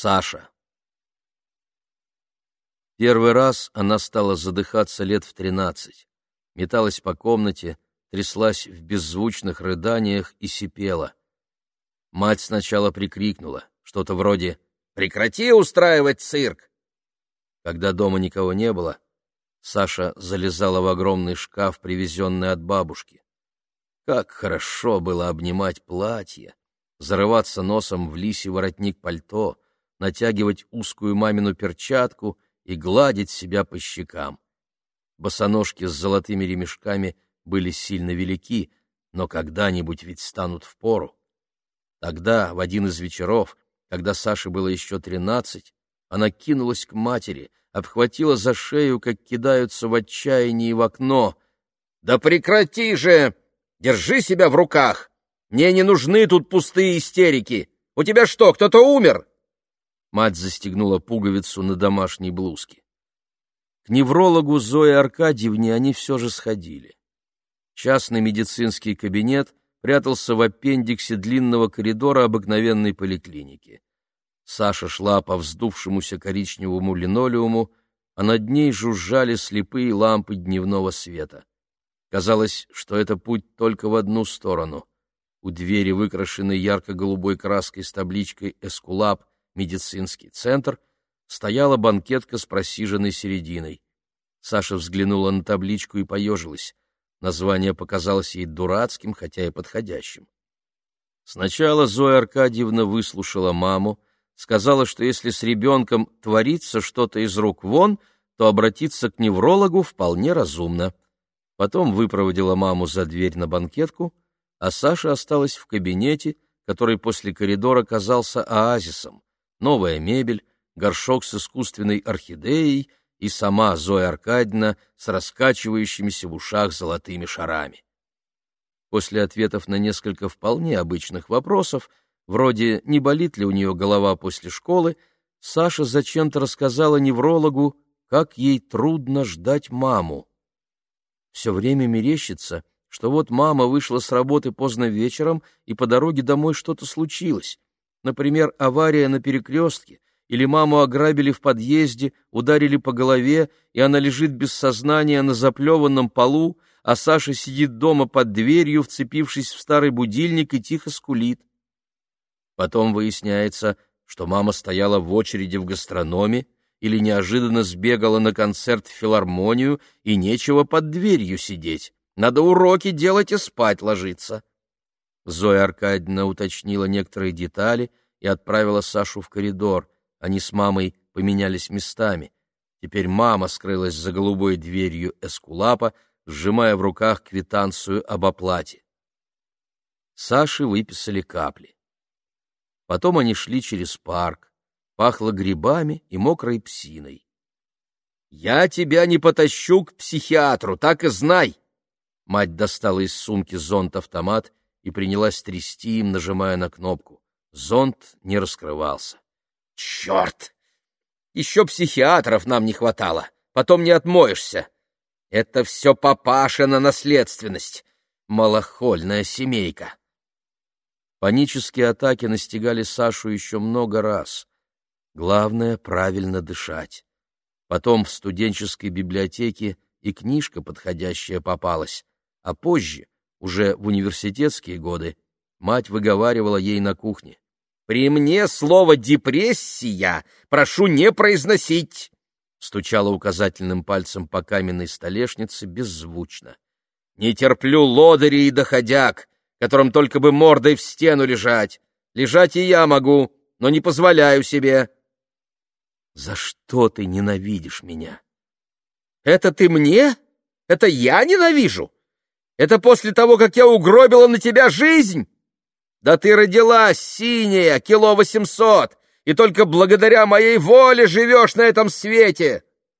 Саша. Первый раз она стала задыхаться лет в 13, металась по комнате, тряслась в беззвучных рыданиях и сипела. Мать сначала прикрикнула, что-то вроде «Прекрати устраивать цирк!». Когда дома никого не было, Саша залезала в огромный шкаф, привезенный от бабушки. Как хорошо было обнимать платье, зарываться носом в лисий воротник пальто, натягивать узкую мамину перчатку и гладить себя по щекам. Босоножки с золотыми ремешками были сильно велики, но когда-нибудь ведь станут впору. Тогда, в один из вечеров, когда Саше было еще 13, она кинулась к матери, обхватила за шею, как кидаются в отчаянии в окно. «Да прекрати же! Держи себя в руках! Мне не нужны тут пустые истерики! У тебя что, кто-то умер?» Мать застегнула пуговицу на домашней блузке. К неврологу Зое Аркадьевне они все же сходили. Частный медицинский кабинет прятался в аппендиксе длинного коридора обыкновенной поликлиники. Саша шла по вздувшемуся коричневому линолеуму, а над ней жужжали слепые лампы дневного света. Казалось, что это путь только в одну сторону. У двери, выкрашенной ярко-голубой краской с табличкой «Эскулап. Медицинский центр», стояла банкетка с просиженной серединой. Саша взглянула на табличку и поежилась. Название показалось ей дурацким, хотя и подходящим. Сначала Зоя Аркадьевна выслушала маму, сказала, что если с ребенком творится что-то из рук вон, то обратиться к неврологу вполне разумно. Потом выпроводила маму за дверь на банкетку, а Саша осталась в кабинете, который после коридора казался оазисом. Новая мебель, горшок с искусственной орхидеей и сама Зоя Аркадьевна с раскачивающимися в ушах золотыми шарами. После ответов на несколько вполне обычных вопросов, вроде «не болит ли у нее голова после школы?», Саша зачем-то рассказала неврологу, как ей трудно ждать маму. Все время мерещится, что вот мама вышла с работы поздно вечером, и по дороге домой что-то случилось. Например, авария на перекрестке, или маму ограбили в подъезде, ударили по голове, и она лежит без сознания на заплеванном полу, а Саша сидит дома под дверью, вцепившись в старый будильник, и тихо скулит. Потом выясняется, что мама стояла в очереди в гастрономе или неожиданно сбегала на концерт в филармонию, и нечего под дверью сидеть. Надо уроки делать и спать ложиться. Зоя Аркадьевна уточнила некоторые детали и отправила Сашу в коридор. Они с мамой поменялись местами. Теперь мама скрылась за голубой дверью Эскулапа, сжимая в руках квитанцию об оплате. Саше выписали капли. Потом они шли через парк. Пахло грибами и мокрой псиной. «Я тебя не потащу к психиатру, так и знай!» Мать достала из сумки зонт-автомат и принялась трясти им, нажимая на кнопку. Зонт не раскрывался. «Черт! Еще психиатров нам не хватало, потом не отмоешься. Это все папашина наследственность, малохольная семейка». Панические атаки настигали Сашу еще много раз. Главное — правильно дышать. Потом в студенческой библиотеке и книжка подходящая попалась, а позже, уже в университетские годы, мать выговаривала ей на кухне: «При мне слово «депрессия» прошу не произносить!» Стучала указательным пальцем по каменной столешнице беззвучно. «Не терплю лодырей и доходяг, которым только бы мордой в стену лежать. Лежать и я могу, но не позволяю себе». «За что ты ненавидишь меня?» «Это ты мне? Это я ненавижу? Это после того, как я угробила на тебя жизнь? Да ты родилась синяя, 800 кило, и только благодаря моей воле живешь на этом свете!»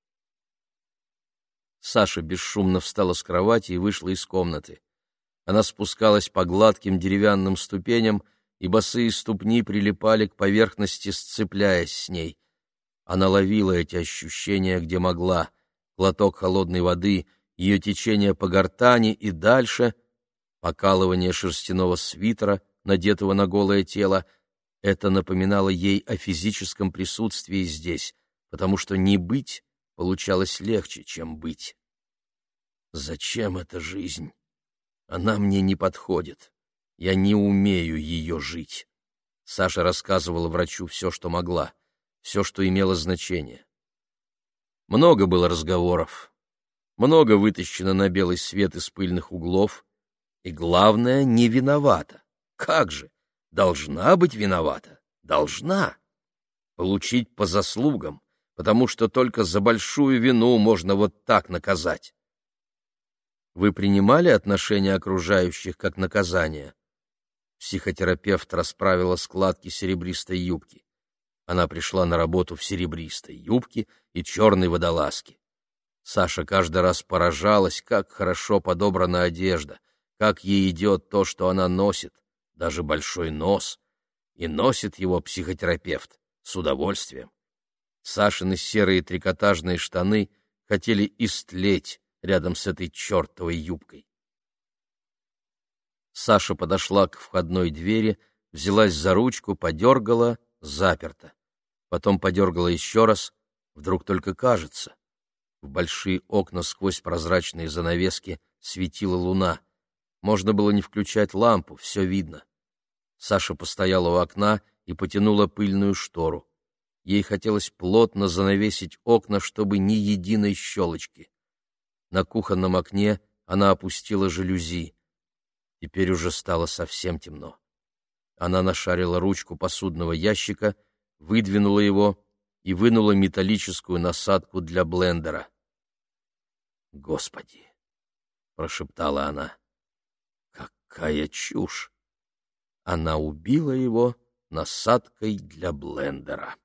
Саша бесшумно встала с кровати и вышла из комнаты. Она спускалась по гладким деревянным ступеням, и босые ступни прилипали к поверхности, сцепляясь с ней. Она ловила эти ощущения, где могла. Глоток холодной воды, ее течение по гортани и дальше, покалывание шерстяного свитера, надетого на голое тело. Это напоминало ей о физическом присутствии здесь, потому что не быть получалось легче, чем быть. Зачем эта жизнь? Она мне не подходит. Я не умею ее жить. Саша рассказывала врачу все, что могла, все, что имело значение. Много было разговоров, много вытащено на белый свет из пыльных углов, и, главное, не виновата. Как же? Должна быть виновата. Должна. Получить по заслугам, потому что только за большую вину можно вот так наказать. Вы принимали отношения окружающих как наказание? Психотерапевт расправила складки серебристой юбки. Она пришла на работу в серебристой юбке и черной водолазке. Саша каждый раз поражалась, как хорошо подобрана одежда, как ей идет то, что она носит, даже большой нос. И носит его психотерапевт с удовольствием. Сашины серые трикотажные штаны хотели истлеть рядом с этой чертовой юбкой. Саша подошла к входной двери, взялась за ручку, подергала — заперто. Потом подергала еще раз, вдруг только кажется. В большие окна сквозь прозрачные занавески светила луна. Можно было не включать лампу, все видно. Саша постояла у окна и потянула пыльную штору. Ей хотелось плотно занавесить окна, чтобы ни единой щелочки. На кухонном окне она опустила жалюзи. Теперь уже стало совсем темно. Она нашарила ручку посудного ящика, выдвинула его и вынула металлическую насадку для блендера. «Господи!» — прошептала она. «Какая чушь!» Она убила его насадкой для блендера.